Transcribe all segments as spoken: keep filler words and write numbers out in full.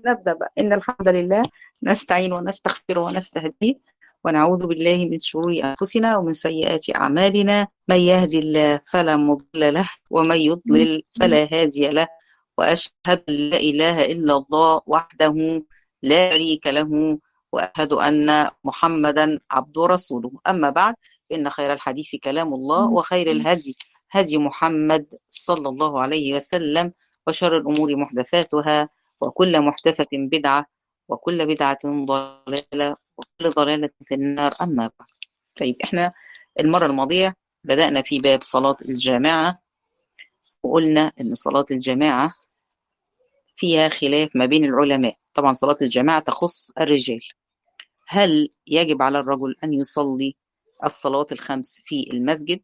نبدأ بقى. إن الحمد لله نستعين ونستغفر ونستهديه ونعوذ بالله من شرور أنفسنا ومن سيئات أعمالنا. من يهدي الله فلا مضل له ومن يضلل فلا هادي له، وأشهد أن لا إله إلا الله وحده لا شريك له، وأشهد أن محمدا عبده ورسوله. أما بعد، فإن خير الحديث كلام الله، وخير الهدي هدي محمد صلى الله عليه وسلم، وشر الأمور محدثاتها، وكل محدثة بدعة، وكل بدعة ضلالة، وكل ضلالة في النار. أما بعد، طيب إحنا المرة الماضية بدأنا في باب صلاة الجماعة، وقلنا إن صلاة الجماعة فيها خلاف ما بين العلماء. طبعا صلاة الجماعة تخص الرجال، هل يجب على الرجل أن يصلي الصلاة الخمس في المسجد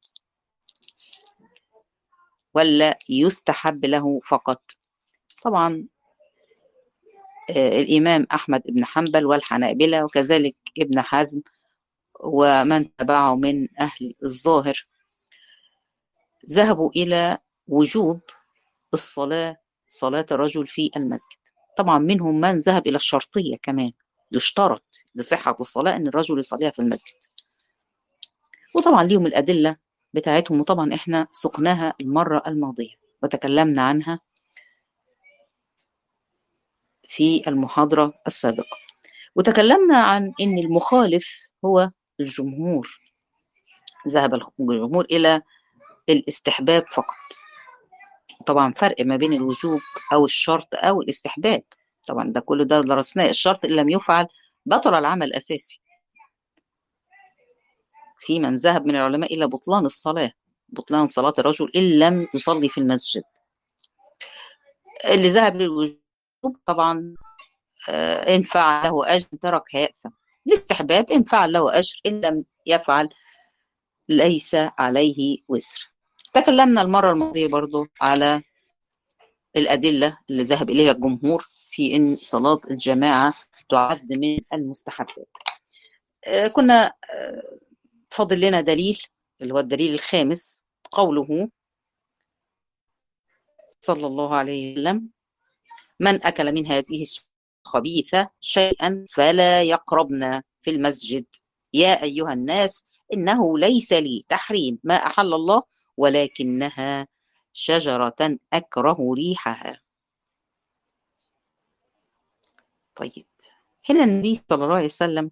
ولا يستحب له فقط؟ طبعا آه، الإمام أحمد بن حنبل والحنابلة وكذلك ابن حزم ومن تبعه من أهل الظاهر ذهبوا إلى وجوب الصلاة، صلاة الرجل في المسجد. طبعا منهم من ذهب إلى الشرطية كمان، يشترط لصحة الصلاة أن الرجل يصليها في المسجد، وطبعا ليهم الأدلة بتاعتهم، وطبعا إحنا سقناها المرة الماضية وتكلمنا عنها في المحاضرة السابقة، وتكلمنا عن أن المخالف هو الجمهور. ذهب الجمهور إلى الاستحباب فقط. طبعا فرق ما بين الوجوب أو الشرط أو الاستحباب، طبعا ده كله ده درسناه. الشرط إن لم يفعل بطل العمل الأساسي. في من ذهب من العلماء إلى بطلان الصلاة، بطلان صلاة الرجل إن لم يصلي في المسجد. اللي ذهب للوجوب طبعا آه، إن فعل له أجر، ترك هيأثم. الاستحباب إن فعل له أجر، إن لم يفعل ليس عليه وزر. تكلمنا المرة الماضية برضو على الأدلة اللي ذهب إليها الجمهور في إن صلاة الجماعة تعد من المستحبات. آه، كنا آه، فاضل لنا دليل، اللي هو الدليل الخامس، قوله صلى الله عليه وسلم: من أكل من هذه الخبيثة شيئا فلا يقربنا في المسجد. يا أيها الناس، إنه ليس لي تحريم ما أحل الله، ولكنها شجرة أكره ريحها. طيب، هنا النبي صلى الله عليه وسلم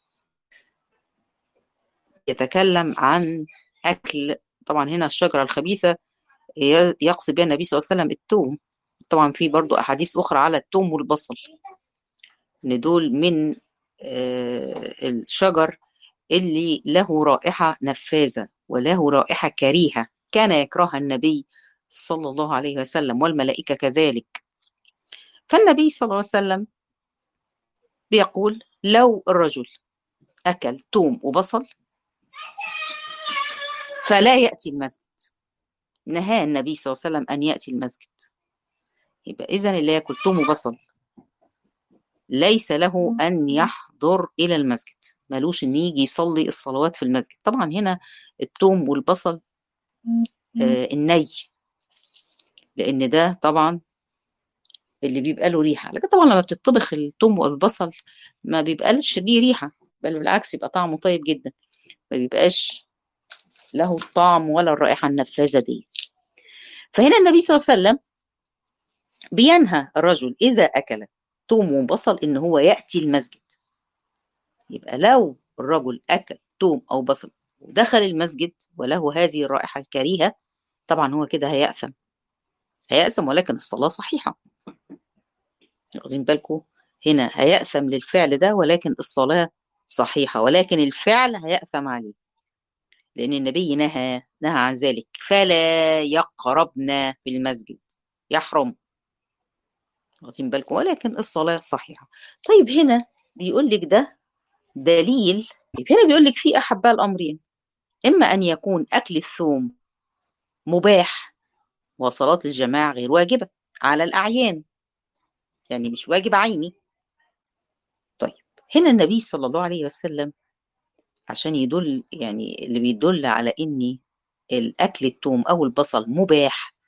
يتكلم عن أكل. طبعا هنا الشجرة الخبيثة يقصد بها النبي صلى الله عليه وسلم الثوم. طبعا في برضو أحاديث أخرى على الثوم والبصل، إن دول من آه، الشجر اللي له رائحة نفاذة وله رائحة كريهة، كان يكرهها النبي صلى الله عليه وسلم والملائكة كذلك. فالنبي صلى الله عليه وسلم بيقول: لو الرجل أكل ثوم وبصل فلا يأتي المسجد. نهى النبي صلى الله عليه وسلم أن يأتي المسجد. يبقى إذن اللي يأكل ثوم وبصل ليس له أن يحضر إلى المسجد، ملوش أن يجي يصلي الصلوات في المسجد. طبعا هنا الثوم والبصل آه الني، لأن ده طبعا اللي بيبقى له ريحة، لكن طبعا لما بتطبخ الثوم والبصل ما بيبقاش ليه ريحة، بل بالعكس يبقى طعمه طيب جدا، ما بيبقاش له الطعم ولا الرائحة النفاذة دي. فهنا النبي صلى الله عليه وسلم بينهى الرجل إذا أكل ثوم وبصل إن هو يأتي المسجد. يبقى لو الرجل أكل ثوم أو بصل ودخل المسجد وله هذه الرائحة الكريهة، طبعا هو كده هيأثم، هيأثم ولكن الصلاة صحيحة. واخدين بالكم؟ هنا هيأثم للفعل ده ولكن الصلاة صحيحة، ولكن الفعل هيأثم عليه، لأن النبي نهى نهى عن ذلك: فلا يقربنا في المسجد، يحرم. واخدين بالكم؟ ولكن الصلاة صحيحة. طيب هنا بيقول لك ده دليل. طيب هنا بيقول لك في أحباء الأمرين: إما أن يكون أكل الثوم مباح وصلاة الجماعة غير واجبة على الأعيان، يعني مش واجب عيني. طيب هنا النبي صلى الله عليه وسلم عشان يدل، يعني اللي بيدل على إن الأكل الثوم أو البصل مباح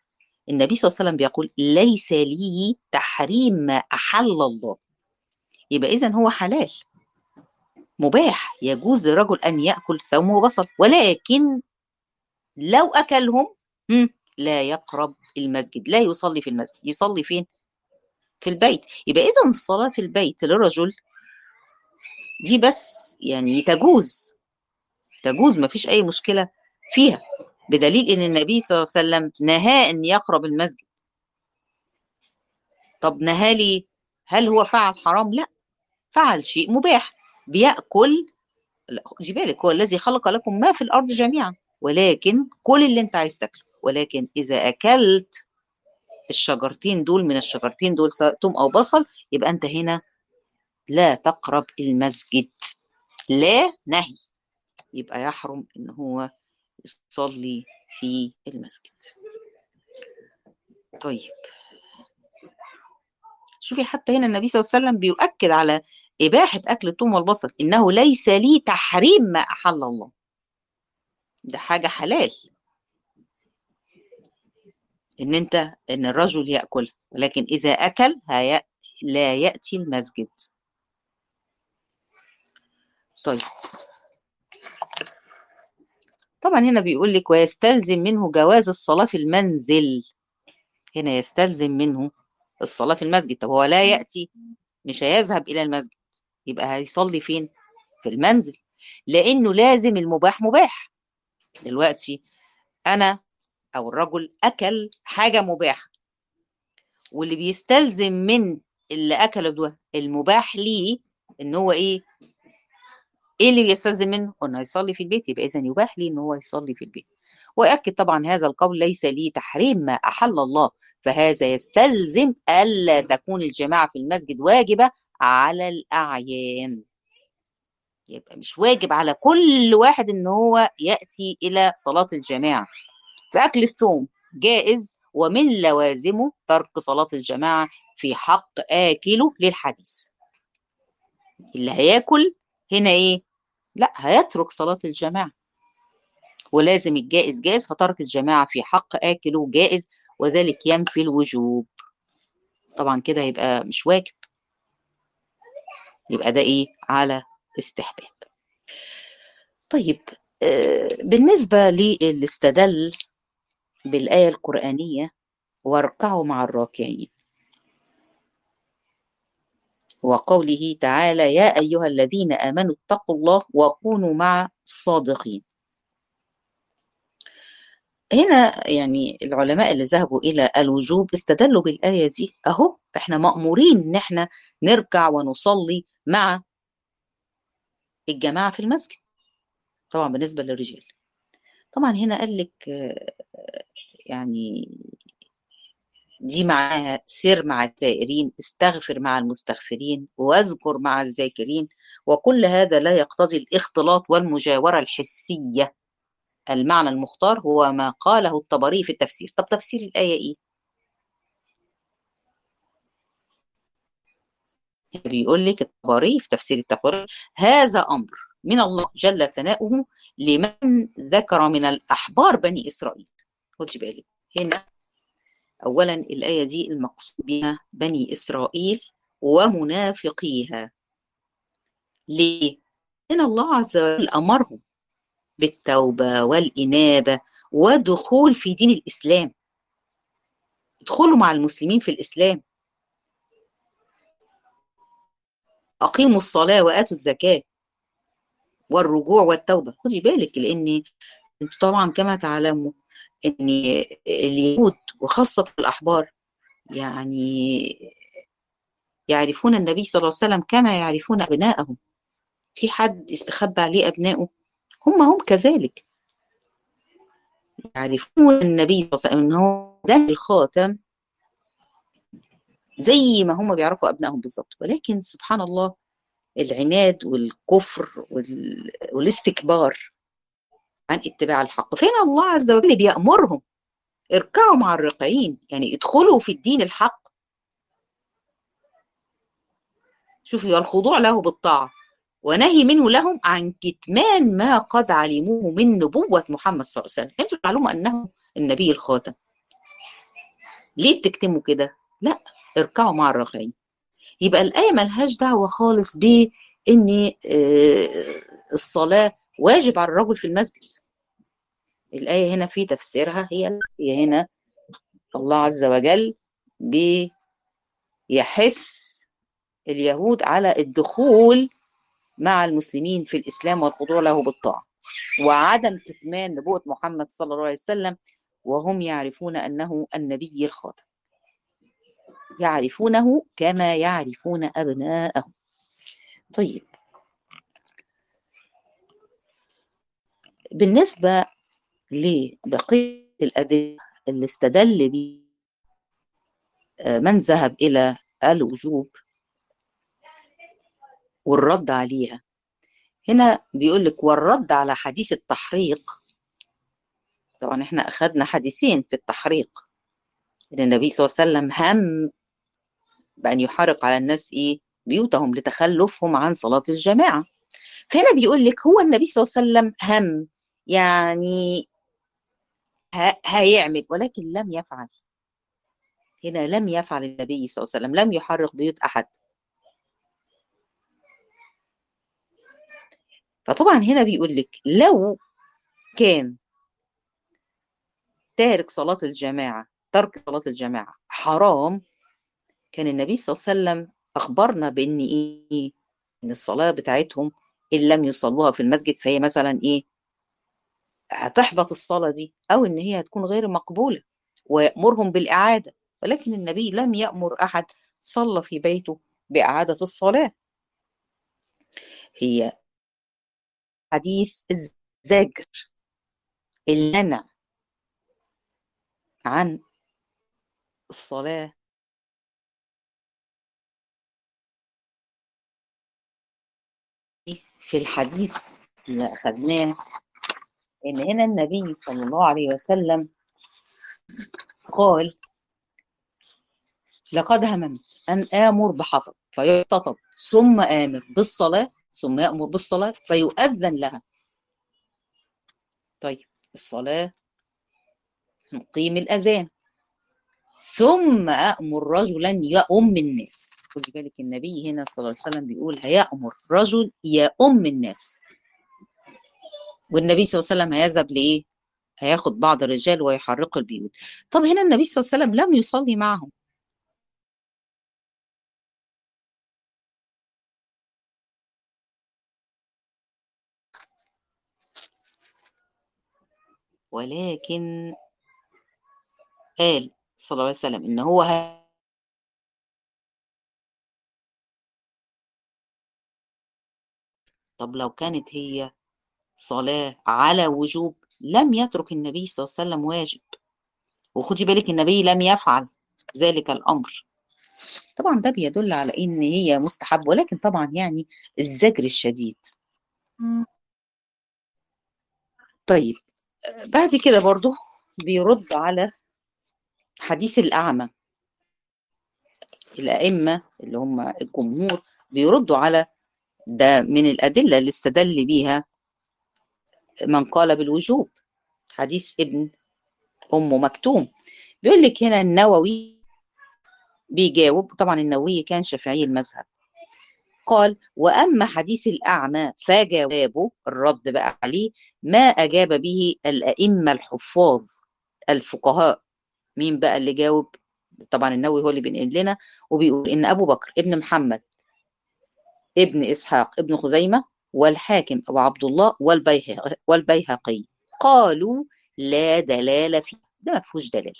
النبي صلى الله عليه وسلم بيقول ليس لي تحريم ما أحل الله. يبقى إذن هو حلال مباح، يجوز للرجل أن يأكل ثوم وبصل، ولكن لو أكلهم هم، لا يقرب المسجد، لا يصلي في المسجد. يصلي فين؟ في البيت. يبقى إذن الصلاة في البيت للرجل دي بس يعني تجوز، تجوز ما فيش أي مشكلة فيها، بدليل إن النبي صلى الله عليه وسلم نهى أن يقرب المسجد. طب نهى ليه؟ هل هو فعل حرام؟ لا، فعل شيء مباح، بيأكل. لا، خدي بالك هو الذي خلق لكم ما في الأرض جميعا، ولكن كل اللي انت عايز تاكله، ولكن إذا أكلت الشجرتين دول من الشجرتين دول سواء توم أو بصل، يبقى أنت هنا لا تقرب المسجد، لا نهي، يبقى يحرم إن هو يصلي في المسجد. طيب شوفي حتى هنا النبي صلى الله عليه وسلم بيؤكد على إباحة أكل الثوم والبصل، إنه ليس لي تحريم ما أحل الله، ده حاجة حلال إن أنت إن الرجل يأكل، ولكن إذا أكل هي لا يأتي المسجد. طيب طبعا هنا بيقول لك ويستلزم منه جواز الصلاة في المنزل، هنا يستلزم منه الصلاة في المسجد. طب هو لا يأتي، مش هيذهب إلى المسجد، يبقى هيصلي فين؟ في المنزل، لأنه لازم المباح مباح. دلوقتي أنا أو الرجل أكل حاجة مباحة، واللي بيستلزم من اللي أكله ده المباح ليه إن هو إيه؟ إيه اللي بيستلزم منه؟ إنه يصلي في البيت، يبقى إذا يباح ليه إن هو يصلي في البيت. ويؤكد طبعا هذا القول ليس لي تحريم ما أحل الله، فهذا يستلزم ألا تكون الجماعة في المسجد واجبة على الأعيان، يبقى مش واجب على كل واحد إن هو يأتي إلى صلاة الجماعة. فأكل الثوم جائز، ومن لوازمه ترك صلاة الجماعة في حق آكله للحديث. اللي هياكل هنا إيه؟ لا، هيترك صلاة الجماعة، ولازم الجائز جائز، فترك الجماعة في حق آكله جائز، وذلك ينفي الوجوب. طبعا كده يبقى مش واجب، يبقى ده إيه؟ على استحباب. طيب آه بالنسبة للي استدل بالآية القرآنية واركعوا مع الراكعين، وقوله تعالى يا أيها الذين آمنوا اتقوا الله وكونوا مع الصادقين. هنا يعني العلماء اللي ذهبوا إلى الوجوب استدلوا بالآية دي، أهو إحنا مأمورين إن إحنا نركع ونصلي مع الجماعة في المسجد، طبعا بالنسبة للرجال. طبعا هنا قال لك يعني دي معاها سر مع التائرين، استغفر مع المستغفرين، واذكر مع الذاكرين، وكل هذا لا يقتضي الاختلاط والمجاورة الحسية. المعنى المختار هو ما قاله الطبري في التفسير. طب تفسير الآية إيه؟ بيقول لك الطبري في تفسير الطبري هذا أمر من الله جل ثناؤه لمن ذكر من الأحبار بني إسرائيل. خدي بالك هنا أولا الآية دي المقصود بها بني إسرائيل ومنافقيها. ليه؟ إن الله عز وجل أمرهم بالتوبة والإنابة ودخول في دين الإسلام، ادخلوا مع المسلمين في الإسلام، أقيموا الصلاة وآتوا الزكاة والرجوع والتوبة. خدي بالك لأن انتوا طبعا كما تعلموا ان اليهود وخاصة الأحبار يعني يعرفون النبي صلى الله عليه وسلم كما يعرفون أبنائهم. في حد استخبى عليه أبنائه؟ هم هم كذلك يعرفون النبي صلى الله عليه وسلم أنه ده الخاتم زي ما هم بيعرفوا أبنائهم بالظبط، ولكن سبحان الله العناد والكفر وال... والاستكبار عن اتباع الحق. فين الله عز وجل بيأمرهم اركعوا مع الراكعين، يعني ادخلوا في الدين الحق. شوفي والخضوع له بالطاعة، ونهي منه لهم عن كتمان ما قد علموه من نبوة محمد صلى الله عليه وسلم. انتوا تعلموا أنه النبي الخاتم، ليه بتكتموا كده؟ لا، اركعوا مع الراكعين. يبقى الآية ملهاش دعوة خالص بإن الصلاة واجب على الرجل في المسجد. الآية هنا في تفسيرها هي هي هنا الله عز وجل بيحث اليهود على الدخول مع المسلمين في الإسلام والخضوع له بالطاعة، وعدم كتمان نبوة محمد صلى الله عليه وسلم، وهم يعرفون أنه النبي الخاتم، يعرفونه كما يعرفون أبناءهم. طيب، بالنسبة لبقية الأدلة اللي استدل بيه من ذهب إلى الوجوب والرد عليها، هنا بيقول لك والرد على حديث التحريق. طبعا احنا أخذنا حديثين في التحريق، إن النبي صلى الله عليه وسلم هم بأن يحرق على الناس إيه بيوتهم لتخلفهم عن صلاة الجماعة. فهنا بيقول لك هو النبي صلى الله عليه وسلم هم، يعني هيعمل ولكن لم يفعل. هنا لم يفعل النبي صلى الله عليه وسلم، لم يحرق بيوت أحد. فطبعا هنا بيقول لك لو كان تارك صلاة الجماعة ترك صلاة الجماعة حرام، كان النبي صلى الله عليه وسلم أخبرنا بأن إيه، إن الصلاة بتاعتهم إن لم يصلوها في المسجد فهي مثلا إيه، هتحبط الصلاة دي، أو إن هي هتكون غير مقبولة، ويأمرهم بالإعادة. ولكن النبي لم يأمر أحد صلى في بيته بإعادة الصلاة. هي حديث الزجر، المنع عن الصلاة في الحديث اللي أخذناه، إن هنا النبي صلى الله عليه وسلم قال لقد هممت أن آمر بحطب فيحتطب، ثم آمر بالصلاة، ثم يأمر بالصلاة فيؤذن لها. طيب، الصلاة نقيم الأذان، ثم أأمر رجلا يؤم الناس. خدي بالك النبي هنا صلى الله عليه وسلم بيقول هيأمر رجل يؤم الناس، والنبي صلى الله عليه وسلم هيذهب لإيه؟ هياخد بعض الرجال ويحرق البيوت. طب هنا النبي صلى الله عليه وسلم لم يصلي معهم، ولكن قال صلى الله عليه وسلم إن هو ه... طب لو كانت هي صلاة على وجوب لم يترك النبي صلى الله عليه وسلم واجب، وخدي بالك النبي لم يفعل ذلك الأمر. طبعا ده بيدل على إن هي مستحب، ولكن طبعا يعني الزجر الشديد. طيب، بعد كده برضو بيرد على حديث الأعمى. الأئمة اللي هم الجمهور بيردوا على ده من الأدلة اللي استدل بيها من قال بالوجوب، حديث ابن أم مكتوم. بيقول لك هنا النووي بيجاوب، طبعا النووي كان شافعي المذهب، قال وأما حديث الأعمى فجوابه الرد بقى عليه ما أجاب به الأئمة الحفاظ الفقهاء. مين بقى اللي جاوب؟ طبعا النووي هو اللي بينقل لنا، وبيقول إن أبو بكر ابن محمد ابن إسحاق ابن خزيمة والحاكم أبو عبد الله والبيهقي, والبيهقي قالوا لا دلالة فيه. ده ما فيهوش دلالة،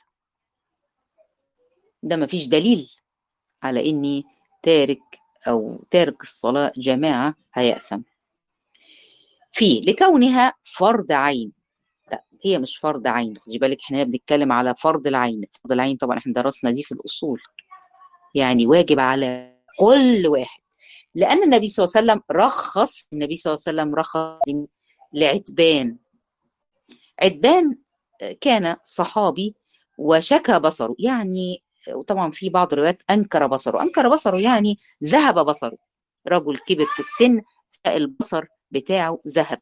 ده ما فيش دليل على إني تارك أو تارك الصلاة جماعة هيأثم فيه لكونها فرض عين. لا، هي مش فرض عين، خدي بالك احنا بنتكلم على فرض العين. فرض العين طبعا احنا درسنا دي في الأصول، يعني واجب على كل واحد، لأن النبي صلى الله عليه وسلم رخص النبي صلى الله عليه وسلم رخص لعتبان. عتبان كان صحابي وشكى بصره، يعني وطبعا في بعض الروايات أنكر بصره. أنكر بصره يعني ذهب بصره، رجل كبر في السن فالبصر بتاعه ذهب.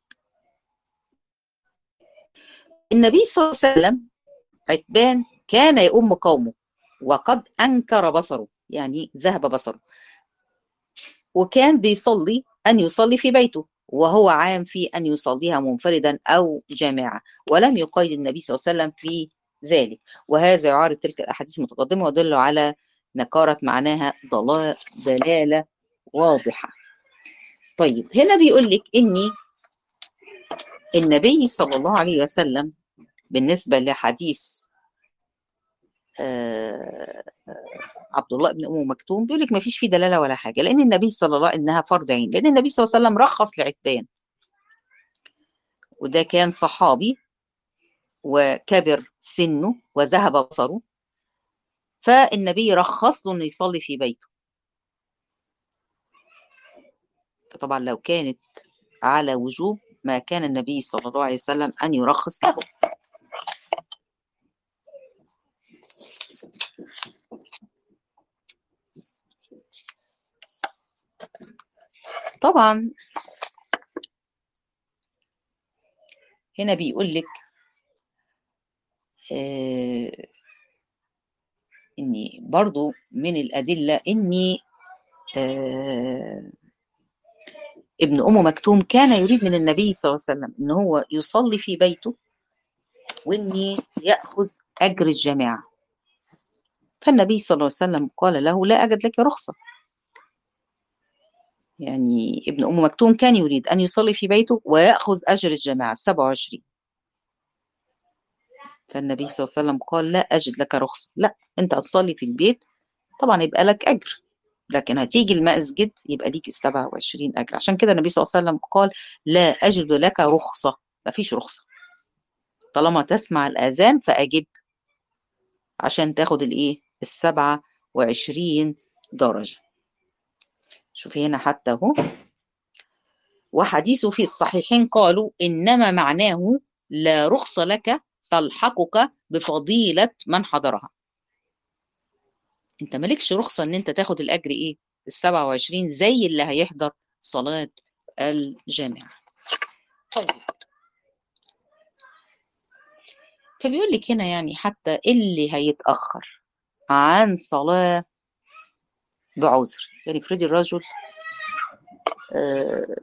النبي صلى الله عليه وسلم عتبان كان يؤم قومه، وقد أنكر بصره، يعني ذهب بصره، وكان بيصلي أن يصلي في بيته، وهو عام في أن يصليها منفردا أو جماعة، ولم يقيد النبي صلى الله عليه وسلم في ذلك. وهذا يعارض تلك الأحاديث المتقدمة ويدل على نكارة معناها ضلال دلالة واضحة. طيب هنا بيقول لك إني النبي صلى الله عليه وسلم بالنسبة لحديث آه عبد الله بن أم مكتوم بيقول لك ما فيش فيه دلالة ولا حاجة، لأن النبي صلى الله عليه وسلم إنها فرض عين، لأن النبي صلى الله عليه وسلم رخص لعتبان، وده كان صحابي وكبر سنه وذهب بصره، فالنبي رخص له انه يصلي في بيته. فطبعا لو كانت على وجوب ما كان النبي صلى الله عليه وسلم ان يرخص له. طبعا هنا بيقول لك آه اني برضو من الادله اني آه ابن ام مكتوم كان يريد من النبي صلى الله عليه وسلم ان هو يصلي في بيته واني ياخذ اجر الجماعه، فالنبي صلى الله عليه وسلم قال له لا اجد لك رخصه. يعني ابن ام مكتوم كان يريد ان يصلي في بيته وياخذ اجر الجماعه سبعة وعشرين، فالنبي صلى الله عليه وسلم قال لا اجد لك رخصه، لا انت هتصلي في البيت طبعا يبقى لك اجر، لكن هتيجي المسجد يبقى ليك ال سبعة وعشرين اجر. عشان كده النبي صلى الله عليه وسلم قال لا اجد لك رخصه، ما فيش رخصه، طالما تسمع الاذان فاجب عشان تاخد الايه ال سبعة وعشرين درجه. شوفي هنا حتى اهو، وحديث في الصحيحين قالوا إنما معناه لا رخص لك تلحقك بفضيلة من حضرها، انت مالكش رخصة ان انت تاخد الاجر ايه السبعة وعشرين زي اللي هيحضر صلاة الجامعة. طيب فبيقول لك هنا يعني حتى اللي هيتأخر عن صلاة بعذر، يعني افرضي الرجل آه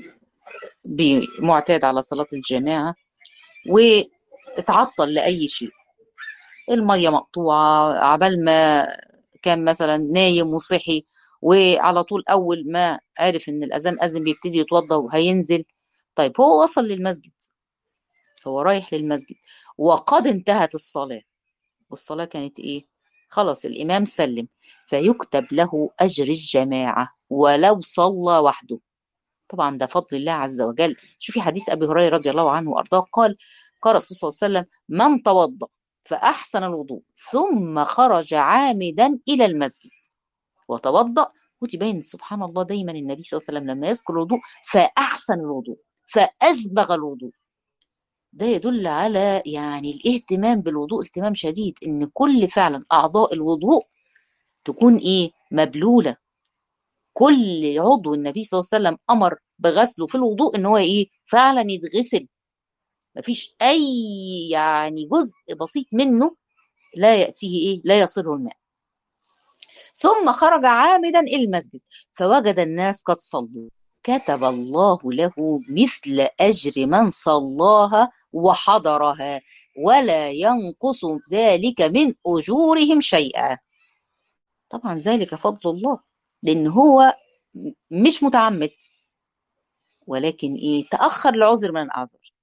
معتاد على صلاة الجماعة واتعطل لأي شيء، المية مقطوعة، عبال ما كان مثلا نايم وصحي وعلى طول أول ما عرف إن الأذان أذن بيبتدي يتوضأ وهينزل. طيب هو وصل للمسجد، هو رايح للمسجد وقد انتهت الصلاة، والصلاة كانت إيه؟ خلاص الإمام سلم، فيكتب له أجر الجماعة ولو صلى وحده. طبعا ده فضل الله عز وجل. شوفي حديث أبي هريرة رضي الله عنه وأرضاه قال قال الرسول صلى الله عليه وسلم من توضأ فأحسن الوضوء ثم خرج عامدا إلى المسجد وتوضأ، وتبين سبحان الله دايما النبي صلى الله عليه وسلم لما يذكر الوضوء فأحسن الوضوء فأسبغ الوضوء، ده يدل على يعني الاهتمام بالوضوء اهتمام شديد، ان كل فعلا أعضاء الوضوء تكون ايه مبلولة، كل عضو النبي صلى الله عليه وسلم أمر بغسله في الوضوء ان هو ايه فعلا يتغسل، مفيش اي يعني جزء بسيط منه لا يأتيه ايه لا يصله الماء. ثم خرج عامدا إلى المسجد فوجد الناس قد صلوا كتب الله له مثل أجر من صلاها وحضرها ولا ينقص ذلك من أجورهم شيئا. طبعا ذلك فضل الله، لأن هو مش متعمد ولكن إيه تأخر لعذر من الأعذار،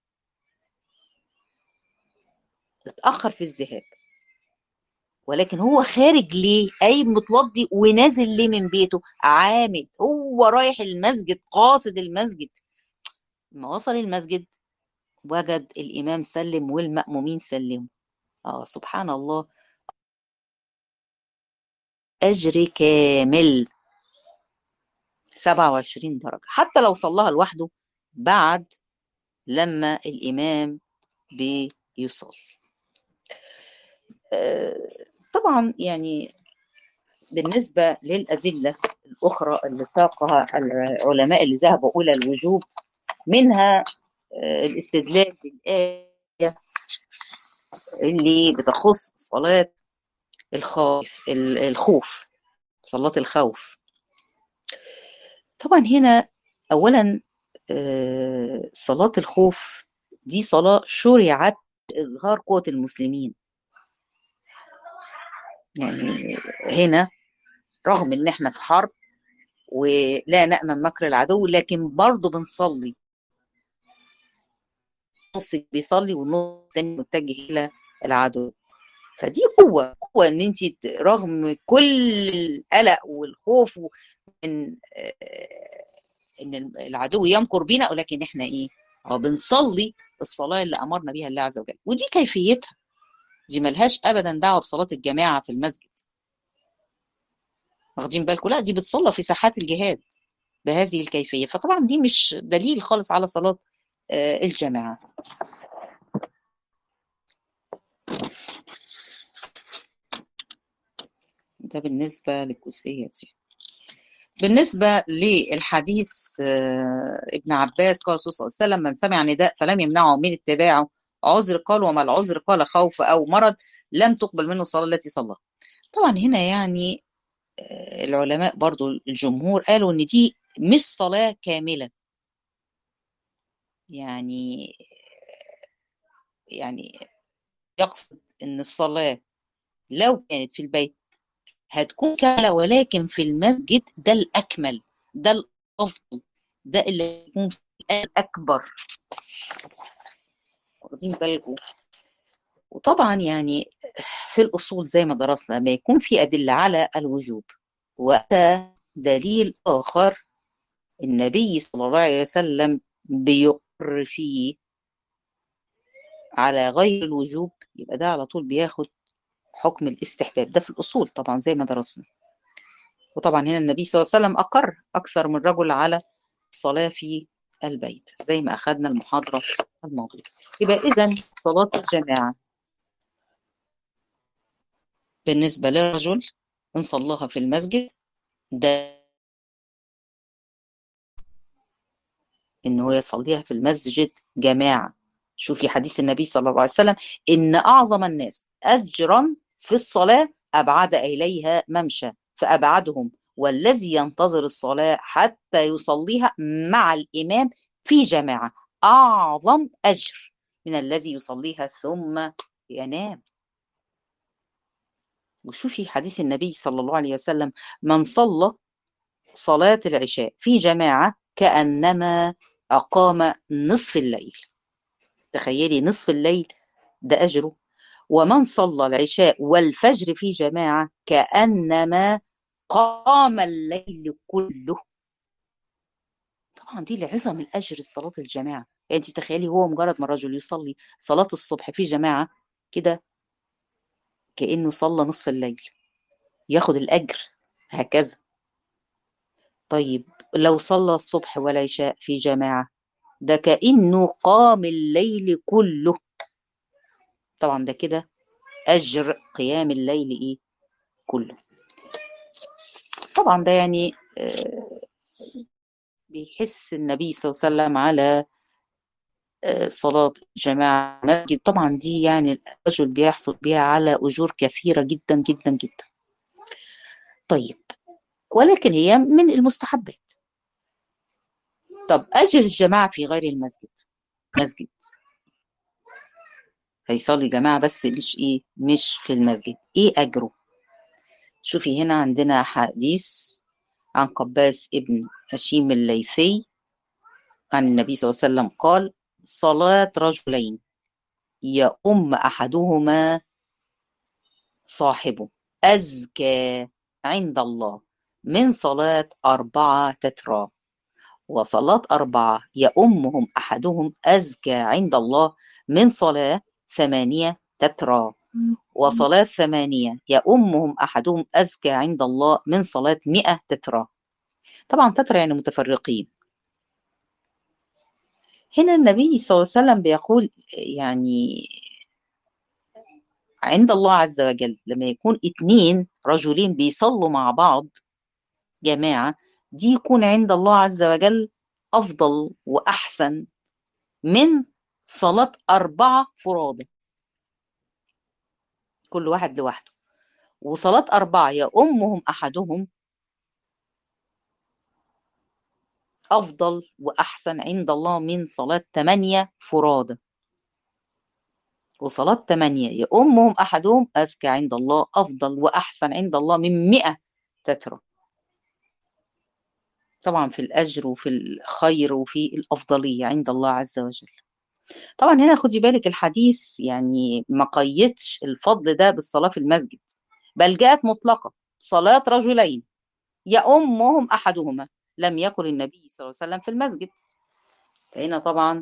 اتأخر في الذهاب، ولكن هو خارج ليه أي متوضي ونازل ليه من بيته عامد، هو رايح المسجد قاصد المسجد، لما وصل المسجد وجد الإمام سلم والمأمومين سلموا. آه سبحان الله، أجر كامل سبعة وعشرين درجة حتى لو صلاها لوحده بعد لما الإمام بيصلي. آه طبعا يعني بالنسبة للأدلة الأخرى اللي ساقها العلماء اللي ذهبوا إلى الوجوب، منها آه الاستدلال بالآية اللي بتخص صلاة الخوف الخوف صلاة الخوف. طبعا هنا أولا آه، صلاة الخوف دي صلاة شرعت إظهار قوة المسلمين. يعني هنا رغم إن إحنا في حرب ولا نأمن مكر العدو، لكن برضه بنصلي، نص بيصلي والنص التاني متجه إلى العدو. فدي قوة قوة إن أنت رغم كل القلق والخوف من ان العدو يمكر بينا، ولكن احنا ايه، اه بنصلي الصلاه اللي امرنا بيها الله عز وجل. ودي كيفيتها، دي ملهاش ابدا دعوه بصلاه الجماعه في المسجد، واخدين بالكم؟ لا، دي بتصلى في ساحات الجهاد بهذه الكيفيه. فطبعا دي مش دليل خالص على صلاه آه الجماعه. ده بالنسبه للجزئيه دي. بالنسبة للحديث آه، ابن عباس قال الرسول صلى الله عليه وسلم: من سمع نداء فلم يمنعه من اتباعه عذر، قال وما العذر؟ قال خوف أو مرض، لم تقبل منه الصلاة التي صلى. طبعا هنا يعني آه، العلماء برضو الجمهور قالوا ان دي مش صلاة كاملة. يعني يعني يقصد ان الصلاة لو كانت في البيت هتكون كاملة، ولكن في المسجد ده الأكمل، ده الأفضل، ده اللي يكون في الأكبر، واخدين بالكم؟ وطبعا يعني في الأصول زي ما درسنا لما يكون في أدلة على الوجوب وأتى دليل آخر النبي صلى الله عليه وسلم بيقر فيه على غير الوجوب، يبقى ده على طول بياخد حكم الاستحباب. ده في الأصول طبعا زي ما درسنا. وطبعا هنا النبي صلى الله عليه وسلم أقر أكثر من رجل على الصلاة في البيت زي ما أخذنا المحاضرة الماضية. يبقى إذن صلاة الجماعة بالنسبة للرجل إن صلاها في المسجد ده إن هو يصليها في المسجد جماعة. شوفي حديث النبي صلى الله عليه وسلم: إن أعظم الناس أجرا في الصلاة أبعد إليها ممشى فأبعدهم، والذي ينتظر الصلاة حتى يصليها مع الإمام في جماعة أعظم أجر من الذي يصليها ثم ينام. وشوفي حديث النبي صلى الله عليه وسلم: من صلى صلاة العشاء في جماعة كأنما أقام نصف الليل. تخيلي نصف الليل ده أجره. ومن صلى العشاء والفجر في جماعة كأنما قام الليل كله. طبعا دي لعظم الأجر صلاة الجماعة. يعني انت تخيلي هو مجرد ما الرجل يصلي صلاة الصبح في جماعة كده كأنه صلى نصف الليل، ياخد الأجر هكذا. طيب لو صلى الصبح والعشاء في جماعة ده كأنه قام الليل كله. طبعا ده كده أجر قيام الليل إيه كله. طبعا ده يعني آه، بيحس النبي صلى الله عليه وسلم على آه، صلاة جماعة مسجد. طبعا دي يعني الرجل بيحصل بها على أجور كثيرة جدا جدا جدا. طيب ولكن هي من المستحبات. طب أجر الجماعة في غير المسجد، مسجد هيصلي جماعة بس مش إيه، مش في المسجد، إيه أجره؟ شوفي هنا عندنا حديث عن قباس ابن هشيم الليثي عن النبي صلى الله عليه وسلم قال: صلاة رجلين يؤم أحدهما صاحبه أزكى عند الله من صلاة أربعة تترى، وصلاة أربعة يؤمهم أحدهم أزكى عند الله من صلاة ثمانية تترى، وصلاة ثمانية يؤمهم أحدهم أزكى عند الله من صلاة مئة تترى. طبعا تترى يعني متفرقين. هنا النبي صلى الله عليه وسلم بيقول يعني عند الله عز وجل لما يكون اتنين رجلين بيصلوا مع بعض جماعة، دي يكون عند الله عز وجل أفضل وأحسن من صلاة أربعة فرادى كل واحد لوحده. وصلاة أربعة يؤمهم أحدهم أفضل وأحسن عند الله من صلاة ثمانية فرادى. وصلاة ثمانية يؤمهم أحدهم أزكى عند الله، أفضل وأحسن عند الله من مئة تترة، طبعا في الأجر وفي الخير وفي الأفضلية عند الله عز وجل. طبعا هنا خدي بالك الحديث يعني ما قيدش الفضل ده بالصلاة في المسجد، بل جاءت مطلقة صلاة رجلين يؤمهم أحدهما، لم يكن النبي صلى الله عليه وسلم في المسجد، فهنا طبعا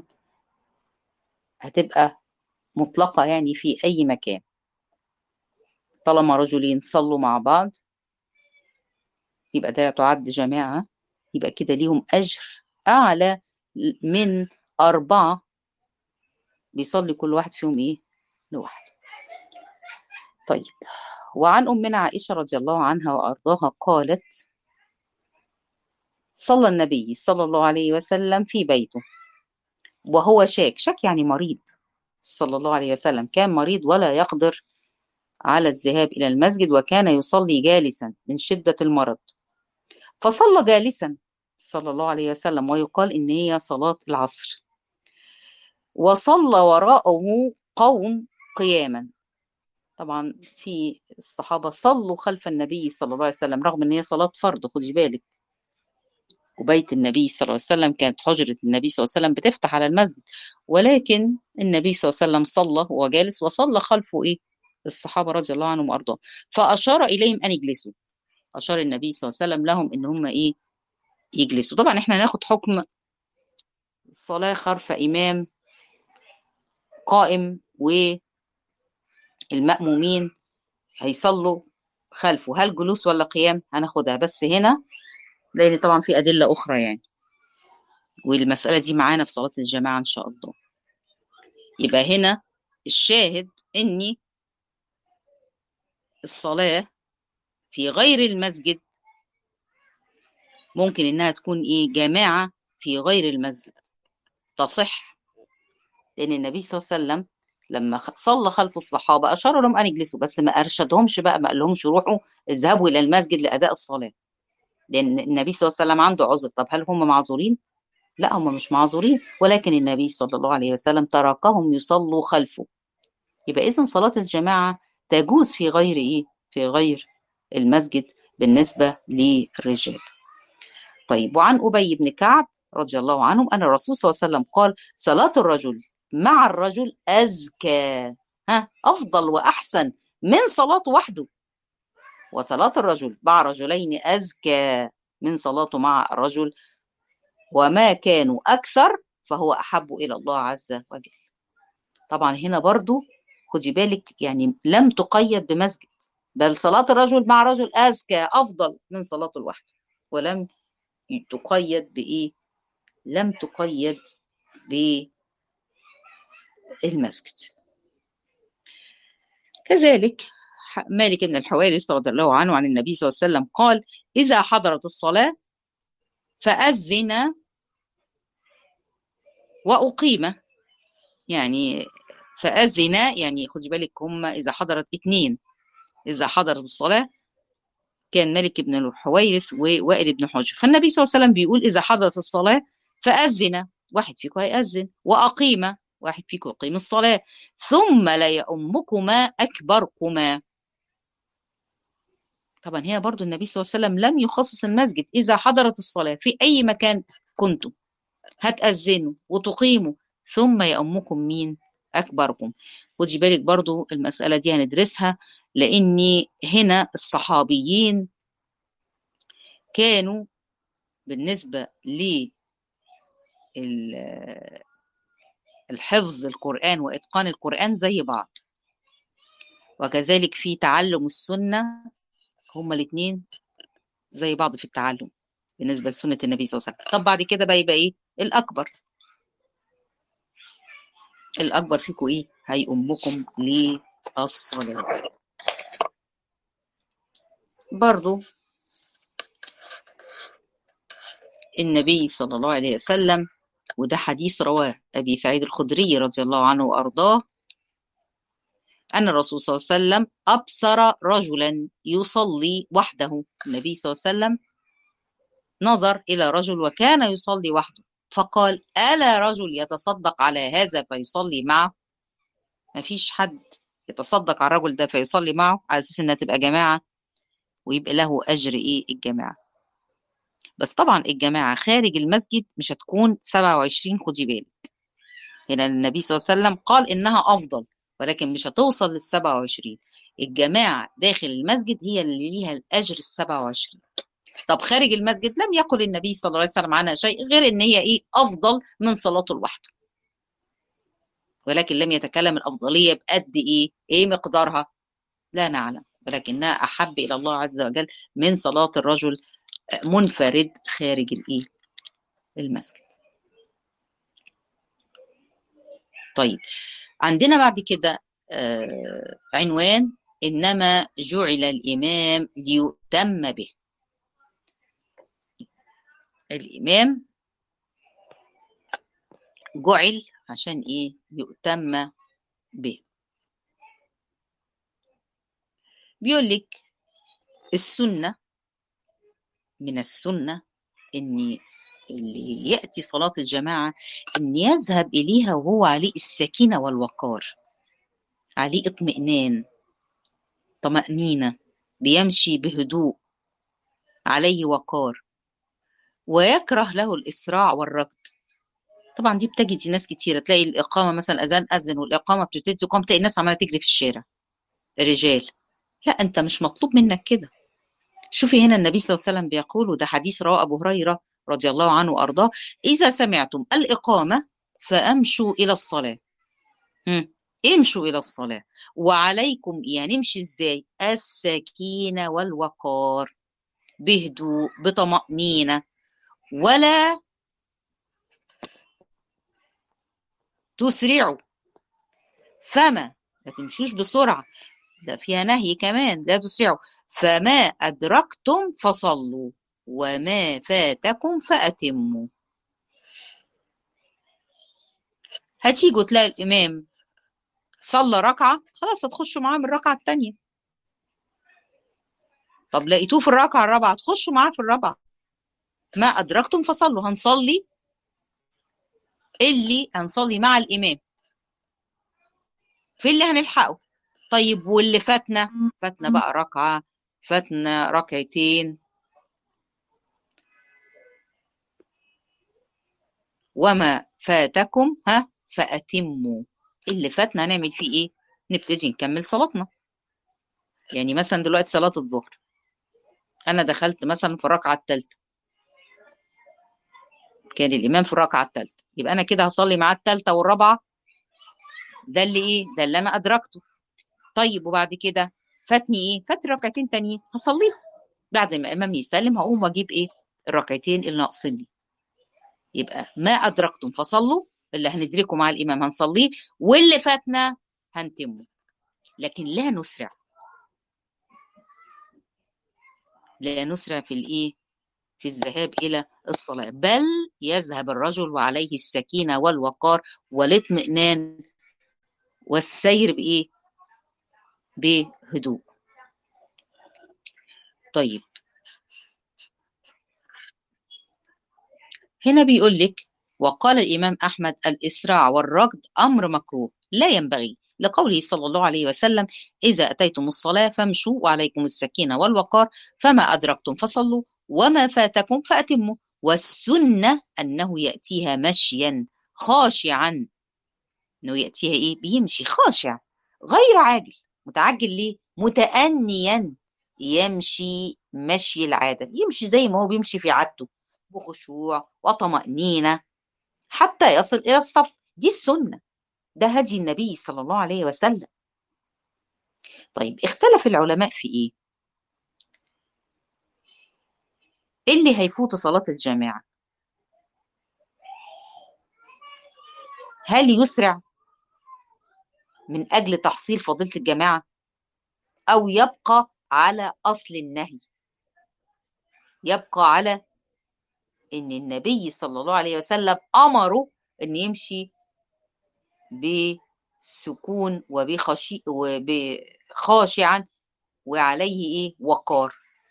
هتبقى مطلقة يعني في أي مكان، طالما رجلين صلوا مع بعض يبقى ده تعد جماعة، يبقى كده ليهم أجر أعلى من أربعة بيصلي كل واحد فيهم إيه لوحده. طيب، وعن أمنا عائشة رضي الله عنها وأرضاها قالت: صلى النبي صلى الله عليه وسلم في بيته وهو شاك، شاك يعني مريض، صلى الله عليه وسلم كان مريض ولا يقدر على الذهاب إلى المسجد، وكان يصلي جالسا من شدة المرض، فصلى جالسا صلى الله عليه وسلم، ويقال إن هي صلاة العصر، وصلى وراءه قوم قياما. طبعا في الصحابة صلوا خلف النبي صلى الله عليه وسلم رغم ان هي صلاة فرض، خدي بالك، وبيت النبي صلى الله عليه وسلم كانت حجرة النبي صلى الله عليه وسلم بتفتح على المسجد، ولكن النبي صلى الله عليه وسلم صلى وهو جالس، وصلى خلفه ايه الصحابة رضي الله عنهم وارضاهم، فأشار إليهم أن يجلسوا، أشار النبي صلى الله عليه وسلم لهم إن هم ايه يجلسوا. طبعا احنا هناخد حكم الصلاة خلف إمام قائم والمأمومين هيصلوا خلفه، هل جلوس ولا قيام، هناخدها بس هنا لأن طبعا في أدلة أخرى يعني، والمسألة دي معانا في صلاة الجماعة إن شاء الله. يبقى هنا الشاهد إني الصلاة في غير المسجد ممكن إنها تكون إيه جماعة في غير المسجد تصح، لأن النبي صلى الله عليه وسلم لما صلى خلف الصحابة أشار لهم أن يجلسوا، بس ما أرشدهمش بقى، ما قالهمش روحوا اذهبوا إلى المسجد لأداء الصلاة، لأن النبي صلى الله عليه وسلم عنده عذر. طب هل هم معذورين؟ لا، هم مش معذورين، ولكن النبي صلى الله عليه وسلم تركهم يصلوا خلفه. يبقى إذن صلاة الجماعة تجوز في غير إيه؟ في غير المسجد بالنسبة للرجال. طيب، وعن أبي بن كعب رضي الله عنه أن الرسول صلى الله عليه وسلم قال: صلاة الرجل مع الرجل أزكى، ها أفضل وأحسن من صلاته وحده، وصلاة الرجل مع رجلين أزكى من صلاته مع الرجل، وما كانوا أكثر فهو أحب إلى الله عز وجل. طبعا هنا برضو خدي بالك يعني لم تقيد بمسجد، بل صلاة الرجل مع رجل أزكى أفضل من صلاته لوحده، ولم تقيد بإيه؟ لم تقيد بالمسجد. كذلك مالك بن الحويرث رضي الله عنه عن النبي صلى الله عليه وسلم قال: إذا حضرت الصلاة فأذن وأقيم، يعني فأذن يعني خدي بالك هم إذا حضرت اتنين، إذا حضرت الصلاة كان مالك بن الحويرث ووائل بن حجر، فالنبي صلى الله عليه وسلم بيقول: إذا حضرت الصلاة فأذن، واحد فيكم هيأذن، وأقيم، واحد فيكم يقيم الصلاة، ثم لا يؤمكما أكبركما. طبعا هي برضو النبي صلى الله عليه وسلم لم يخصص المسجد، إذا حضرت الصلاة في أي مكان كنتم هتأذنوا وتقيموا، ثم يؤمكم مين؟ أكبركم. خدي بالك برضو المسألة دي هندرسها، لأن هنا الصحابيين كانوا بالنسبة للحفظ القرآن وإتقان القرآن زي بعض، وكذلك في تعلم السنة هما الاثنين زي بعض في التعلم بالنسبة لسنة النبي صلى الله عليه وسلم. طب بعد كده بقى يبقى إيه؟ الأكبر، الأكبر فيكم إيه؟ هيأمكم للصلاة. برضو النبي صلى الله عليه وسلم، وده حديث رواه أبي سعيد الخدري رضي الله عنه وأرضاه، أن الرسول صلى الله عليه وسلم أبصر رجلا يصلي وحده. النبي صلى الله عليه وسلم نظر إلى رجل وكان يصلي وحده، فقال: ألا رجل يتصدق على هذا فيصلي معه؟ ما فيش حد يتصدق على الرجل ده فيصلي معه على أساس إنها تبقى جماعة ويبقى له أجر إيه الجماعة. بس طبعا الجماعة خارج المسجد مش هتكون سبعة وعشرين، خدي بالك. هنا النبي صلى الله عليه وسلم قال إنها أفضل، ولكن مش هتوصل لل سبعة وعشرين. الجماعة داخل المسجد هي اللي ليها الأجر ال سبعة وعشرين. طب خارج المسجد لم يقل النبي صلى الله عليه وسلم عنها شيء غير إن هي إيه أفضل من صلاته لوحده، ولكن لم يتكلم الأفضلية بقد إيه إيه مقدارها لا نعلم، ولكنها أحب إلى الله عز وجل من صلاة الرجل منفرد خارج الإيه المسجد. طيب عندنا بعد كده آه عنوان: إنما جعل الإمام ليؤتم به. الإمام جعل عشان إيه؟ يؤتم به. بيقول لك السنة، من السنة إن اللي يأتي صلاة الجماعة إن يذهب إليها وهو عليه السكينة والوقار، عليه اطمئنان، طمأنينة، بيمشي بهدوء، عليه وقار، ويكره له الإسراع والركض. طبعا دي بتجد ناس كتيرة، تلاقي الإقامة مثلا أذان أذن والإقامة بتبتدي تقام، تلاقي الناس عمالة تجري في الشارع، الرجال. لا، أنت مش مطلوب منك كده. شوفي هنا النبي صلى الله عليه وسلم بيقول، وده حديث رواه أبو هريرة رضي الله عنه وأرضاه: إذا سمعتم الإقامة فأمشوا إلى الصلاة. هم. امشوا إلى الصلاة وعليكم، يعني نمشي إزاي؟ السكينة والوقار، بهدوء بطمأنينة، ولا تسرعوا. فما ما تمشوش بسرعة، ده فيها نهي كمان، لا تسرعوا. فما أدركتم فصلوا وما فاتكم فأتموا. هتيجوا تلاقي الإمام صلى ركعة، خلاص هتخشوا معاه من الركعة التانية. طب لقيتوه في الركعة الرابعة، تخشوا معاه في الرابعة. ما أدركتم فصلوا، هنصلي اللي هنصلي مع الإمام في اللي هنلحقه. طيب واللي فاتنا، فاتنا بقى ركعة، فاتنا ركعتين، وما فاتكم ها فأتموا. اللي فاتنا هنعمل فيه ايه؟ نبتدي نكمل صلاتنا. يعني مثلا دلوقتي صلاة الظهر، انا دخلت مثلا في الركعة الثالثة، كان الامام في الركعة الثالثة، يبقى انا كده هصلي معاه الثالثة والرابعة. ده اللي ايه؟ ده اللي انا ادركته. طيب وبعد كده فاتني ايه؟ فات ركعتين تانيين هصليهم. بعد ما الامام يسلم هقوم واجيب ايه؟ الركعتين اللي ناقصين لي. يبقى ما ادركتم فصلوا، اللي هندركه مع الامام هنصليه، واللي فاتنا هنتمه. لكن لا نسرع، لا نسرع في الايه؟ في الذهاب الى الصلاه، بل يذهب الرجل وعليه السكينه والوقار والاطمئنان والسير بايه؟ بهدوء. طيب هنا بيقول لك: وقال الامام احمد: الاسراع والركض امر مكروه لا ينبغي، لقوله صلى الله عليه وسلم: اذا اتيتم الصلاه فامشوا وعليكم السكينه والوقار، فما ادركتم فصلوا وما فاتكم فاتموا. والسنه انه ياتيها مشيا خاشعا، انه ياتيها ايه؟ بيمشي خاشع غير عاجل. متعجل ليه؟ متأنيا، يمشي مشي العادة، يمشي زي ما هو بيمشي في عادته، بخشوع وطمأنينة حتى يصل إلى الصف. دي السنة، ده هدي النبي صلى الله عليه وسلم. طيب اختلف العلماء في ايه؟ إيه اللي هيفوت صلاة الجماعة؟ هل يسرع من أجل تحصيل فضيلة الجماعة، أو يبقى على أصل النهي، يبقى على إن النبي صلى الله عليه وسلم أمره إن يمشي سكون وبخشي وبخاشعا وعليه ايه وقار.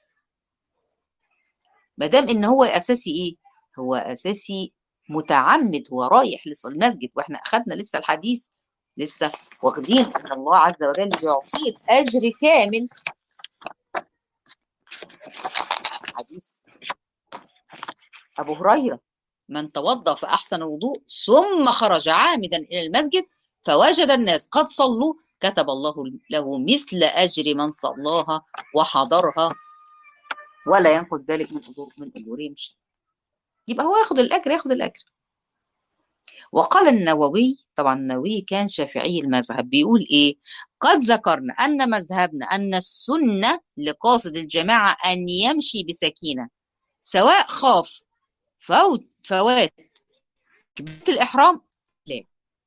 ما دام ان هو اساسي ايه، هو اساسي متعمد، هو رايح للمسجد، واحنا اخذنا لسه الحديث، لسه واخدين ان الله عز وجل يعطيه الاجر كامل. حديث ابو هريره: من توضأ فاحسن الوضوء ثم خرج عامدا الى المسجد فوجد الناس قد صلوا كتب الله له مثل اجر من صلاها وحضرها ولا ينقص ذلك من اجور من اجورهم شيء. يبقى هو ياخد الاجر، ياخد الاجر. وقال النووي، طبعا النووي كان شافعي المذهب، بيقول ايه: قد ذكرنا ان مذهبنا ان السنه لقاصد الجماعه ان يمشي بسكينه سواء خاف فوت فوات تكبيرة الإحرام. لا،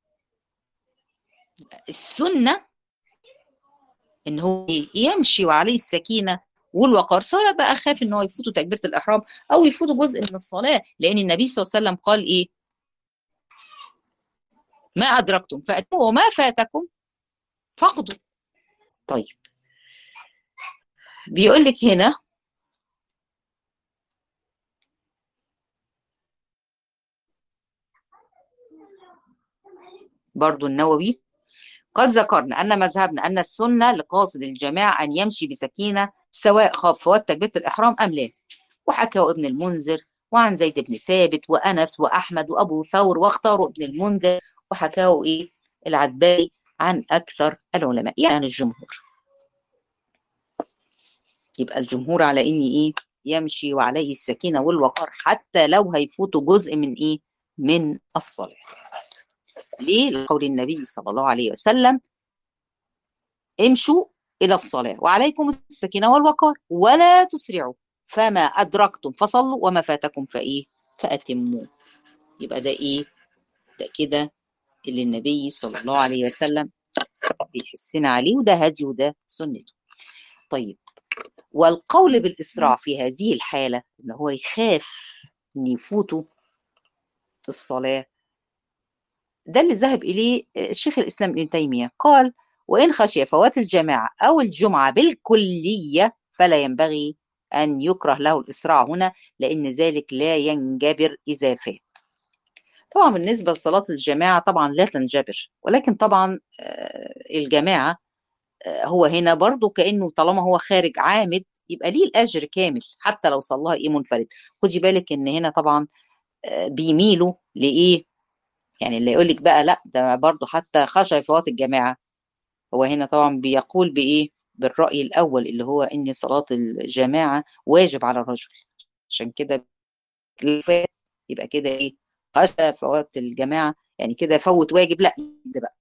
السنة إن هو يمشي وعليه السكينة والوقار، سواء بقى خاف إن هو يفوته تكبيرة الإحرام أو يفوته جزء من الصلاة، لأن النبي صلى الله عليه وسلم قال إيه: ما أدركتم فأتوا وما فاتكم فقدوا. طيب، بيقول لك هنا برضو النووي: قد ذكرنا أن مذهبنا أن السنة لقاصد الجماعة أن يمشي بسكينة سواء خاف فوات تكبيرة الإحرام أم لا. وحكاه ابن المنذر وعن زيد بن ثابت وأنس وأحمد وأبو ثور، واختاروا ابن المنذر وحكاه إيه العتباني عن أكثر العلماء، يعني الجمهور. يبقى الجمهور على إن إيه يمشي وعليه السكينة والوقار حتى لو هيفوتوا جزء من إيه من الصلاة. ليه؟ لقول النبي صلى الله عليه وسلم: امشوا إلى الصلاة وعليكم السكينة والوقار ولا تسرعوا، فما أدركتم فصلوا وما فاتكم فإيه فأتموا. يبقى ده إيه؟ ده كده اللي النبي صلى الله عليه وسلم بيحسنا عليه، وده هدي وده سنته. طيب، والقول بالإسراع في هذه الحالة إن هو يخاف إن يفوته الصلاة، ده اللي ذهب إليه الشيخ الإسلام ابن تيمية. قال: وإن خشي فوات الجماعة أو الجمعة بالكلية فلا ينبغي أن يكره له الإسراع هنا، لأن ذلك لا ينجبر إذا فات. طبعا بالنسبة لصلاة الجماعة طبعا لا تنجبر، ولكن طبعا الجماعة هو هنا برضو كأنه طالما هو خارج عامد يبقى ليه الأجر كامل حتى لو صلاها إيه منفرد. خدي بالك إن هنا طبعا بيميلوا لإيه، يعني اللي يقول لك بقى لا ده برضو حتى خشى فوات الجماعة، هو هنا طبعا بيقول بإيه بالرأي الأول اللي هو إن صلاة الجماعة واجب على الرجل، عشان كده يبقى كده إيه خشى فوات الجماعة، يعني كده فوت واجب، لا ده بقى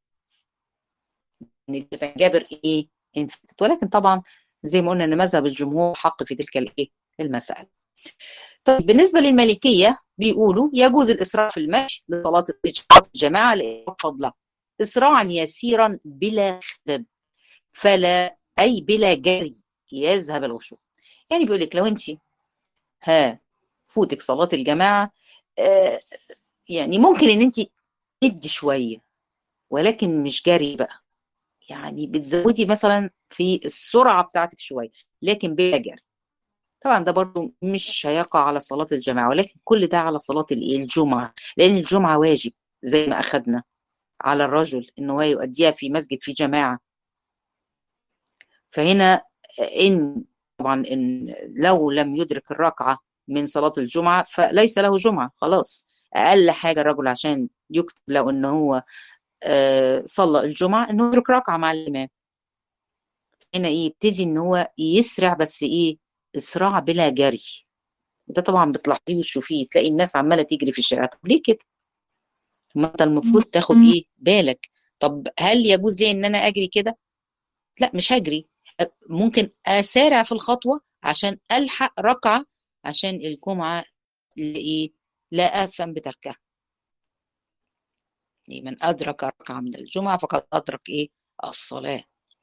ان تنجبر ايه ان فاتت. ولكن طبعا زي ما قلنا ان مذهب الجمهور حق في تلك الايه المسألة. طيب بالنسبة للمالكية بيقولوا يجوز الإسراع في المشي لصلاة الجماعة لفضلها إسراعا يسيرا بلا خباب، فلا أي بلا جري يذهب الخشوع. يعني بيقول لك لو أنت ها فوتك صلاة الجماعة، آه يعني ممكن ان انت تدي شوية ولكن مش جري بقى، يعني بتزودي مثلا في السرعة بتاعتك شوية لكن بلا جري. طبعا ده برضو مش هيقع على صلاة الجماعة، ولكن كل ده على صلاة الجمعة، لأن الجمعة واجب زي ما أخذنا على الرجل إنه هو يؤديها في مسجد في جماعة. فهنا إن طبعا إن لو لم يدرك الركعة من صلاة الجمعة فليس له جمعة خلاص. أقل حاجة الرجل عشان يكتب لو إن هو آه صلى الجمعة إنه يدرك ركعة مع الإمام. هنا إيه يبتدي إن هو يسرع، بس إيه إسراع بلا جري. وده طبعا بتلاحظيه وتشوفيه، تلاقي الناس عمالة تجري في الشارع، طب ليه كده؟ ما انت المفروض تاخد ايه بالك. طب هل يجوز لي ان انا اجري كده؟ لا مش هجري، ممكن اسارع في الخطوة عشان الحق ركعة عشان الجمعة اللي ايه لا اثم بتركها. من ادرك ركعة من الجمعة فقد ادرك ايه الصلاة.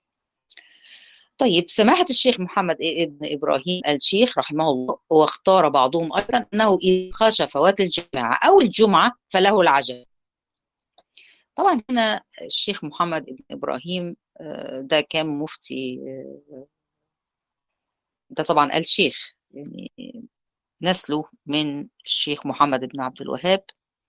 طيب سماحة الشيخ محمد ابن إبراهيم الشيخ رحمه الله، واختار بعضهم أيضا أنه إذا خشى فوات الجماعة أو الجمعة فله العجل. طبعا هنا الشيخ محمد بن إبراهيم آه، ده كان مفتي، آه، ده طبعا قال شيخ يعني نسله من الشيخ محمد بن عبد الوهاب.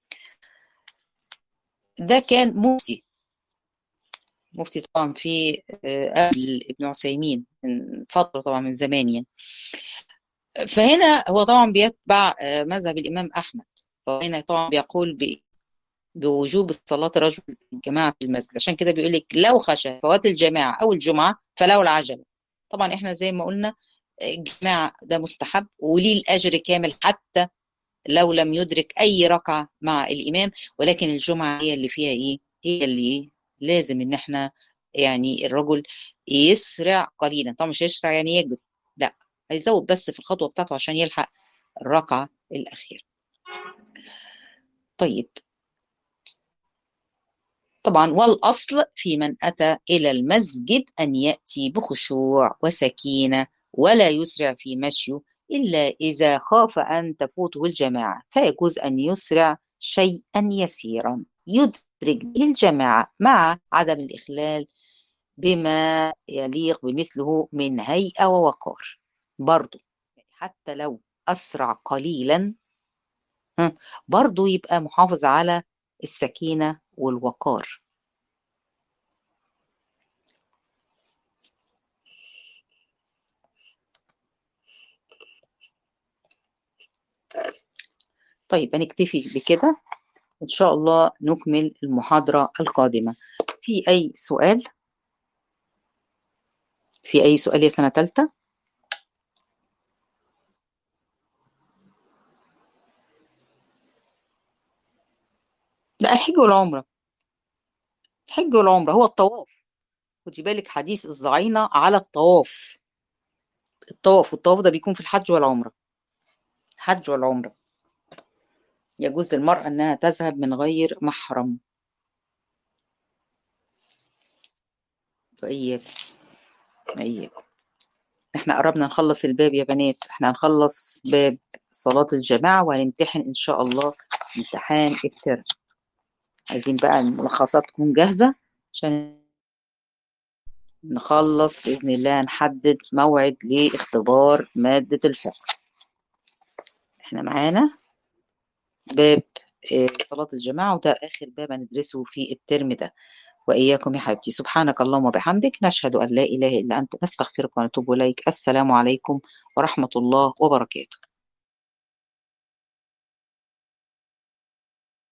ده كان مفتي مفتي طبعا في آه، قبل ابن عثيمين من فترة، طبعا من زمان يعني. فهنا هو طبعا بيتبع آه، مذهب الإمام أحمد. فهنا طبعا بيقول ب- بوجوب صلاة الرجل الجماعة في المسجد. عشان كده بيقول لك لو خشى فوات الجماعة أو الجمعة فله العجلة. طبعا احنا زي ما قلنا آه، الجماعة ده مستحب وليه الأجر كامل حتى لو لم يدرك أي ركعة مع الإمام. ولكن الجمعة هي اللي فيها إيه؟ هي اللي إيه؟ لازم إن إحنا يعني الرجل يسرع قليلا. طبعا مش يسرع يعني يجري، لا، هيزود بس في الخطوة بتاعته عشان يلحق الركعة الأخيرة. طيب، طبعا والأصل في من أتى إلى المسجد أن يأتي بخشوع وسكينة ولا يسرع في مشيه إلا إذا خاف أن تفوته الجماعة، فيجوز أن يسرع شيئا يسيرا يدرك به الجماعة مع عدم الإخلال بما يليق بمثله من هيئة ووقار. برضو حتى لو أسرع قليلا، ها، برضو يبقى محافظ على السكينة والوقار. طيب هنكتفي بكده، إن شاء الله نكمل المحاضرة القادمة. في أي سؤال؟ في أي سؤال يا سنة تالتة؟ لا، الحج والعمرة. الحج والعمرة هو الطواف. خدي بالك حديث الظعينة على الطواف. الطواف والطواف ده بيكون في الحج والعمرة. الحج والعمرة يجوز للمرأة أنها تذهب من غير محرم. وإياك إياك احنا قربنا نخلص الباب يا بنات. احنا هنخلص باب صلاة الجماعة وهنمتحن إن شاء الله امتحان الترم. عايزين بقى الملخصات تكون جاهزة عشان نخلص بإذن الله. نحدد موعد لاختبار مادة الفقه. احنا معانا باب آه، صلاة الجماعة، وده آخر باب هندرسه في الترم ده. وإياكم يا حبيبتي. سبحانك اللهم وبحمدك، نشهد أن لا إله إلا أنت، نستغفرك ونتوب إليك. السلام عليكم ورحمة الله وبركاته.